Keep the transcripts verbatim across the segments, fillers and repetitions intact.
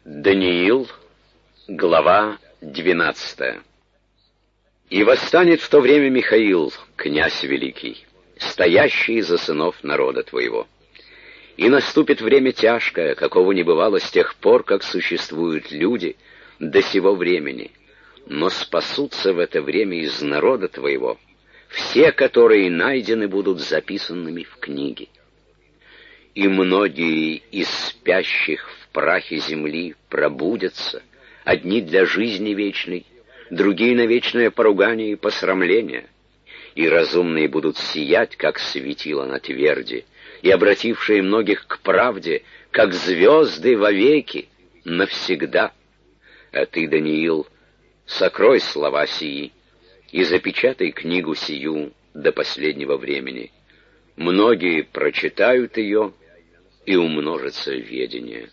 Даниил, глава двенадцатая. «И восстанет в то время Михаил, князь великий, стоящий за сынов народа твоего. И наступит время тяжкое, какого не бывало с тех пор, как существуют люди до сего времени. Но спасутся в это время из народа твоего все, которые найдены будут записанными в книге. И многие из спящих в прахе земли пробудятся, одни для жизни вечной, другие на вечное поругание и посрамление. И разумные будут сиять, как светило на тверди, и обратившие многих к правде, как звезды вовеки, навсегда. А ты, Даниил, сокрой слова сии и запечатай книгу сию до последнего времени. Многие прочитают ее, и умножится ведение».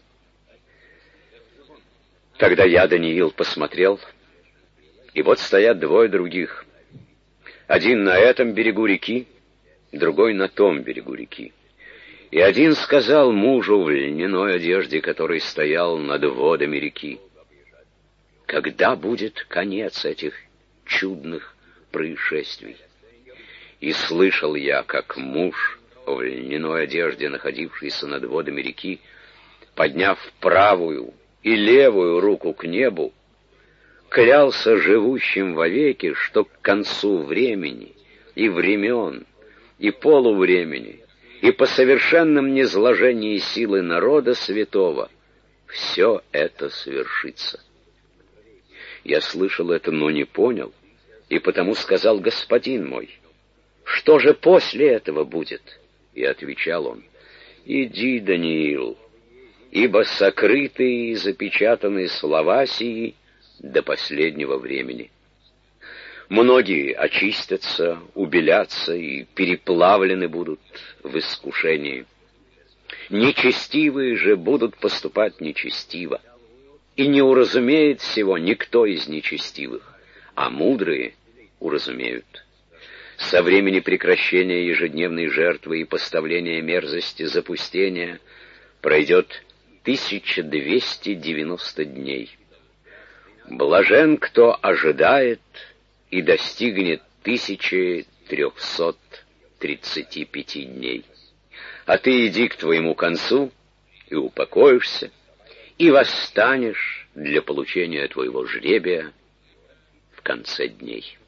Тогда я, Даниил, посмотрел, и вот стоят двое других. Один на этом берегу реки, другой на том берегу реки. И один сказал мужу в льняной одежде, который стоял над водами реки: «Когда будет конец этих чудных происшествий?» И слышал я, как муж в льняной одежде, находившийся над водами реки, подняв правую и левую руку к небу, клялся живущим вовеки, что к концу времени и времен, и полувремени, и по совершенном низложении силы народа святого все это свершится. Я слышал это, но не понял, и потому сказал: «Господин мой, что же после этого будет?» И отвечал он: «Иди, Даниил, ибо сокрыты и запечатаны слова сии до последнего времени. Многие очистятся, убелятся и переплавлены будут в искушении. Нечестивые же будут поступать нечестиво, и не уразумеет всего никто из нечестивых, а мудрые уразумеют. Со времени прекращения ежедневной жертвы и поставления мерзости запустения пройдет тысяча двести девяносто дней. Блажен, кто ожидает и достигнет тысячи трехсот тридцати пяти дней. А ты иди к твоему концу и упокоишься, и восстанешь для получения твоего жребия в конце дней».